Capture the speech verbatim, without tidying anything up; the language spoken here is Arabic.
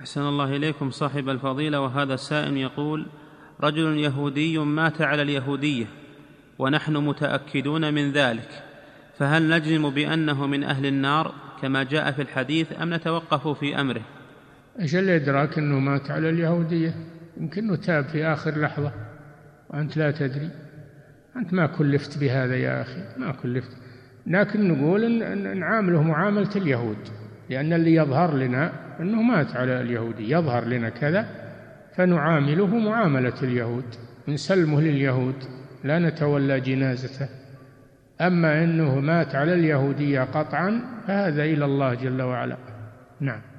أحسن الله إليكم صاحب الفضيلة. وهذا السائل يقول: رجل يهودي مات على اليهودية ونحن متأكدون من ذلك، فهل نجزم بأنه من أهل النار كما جاء في الحديث أم نتوقف في أمره؟ إيش اللي يدراك أنه مات على اليهودية؟ يمكنه تاب في آخر لحظة وأنت لا تدري. أنت ما كلفت بهذا يا أخي، ما كلفت. لكن نقول إن نعامله معاملة اليهود، لأن اللي يظهر لنا أنه مات على اليهودي، يظهر لنا كذا فنعامله معاملة اليهود، نسلمه لليهود، لا نتولى جنازته. أما أنه مات على اليهودية قطعا فهذا إلى الله جل وعلا. نعم.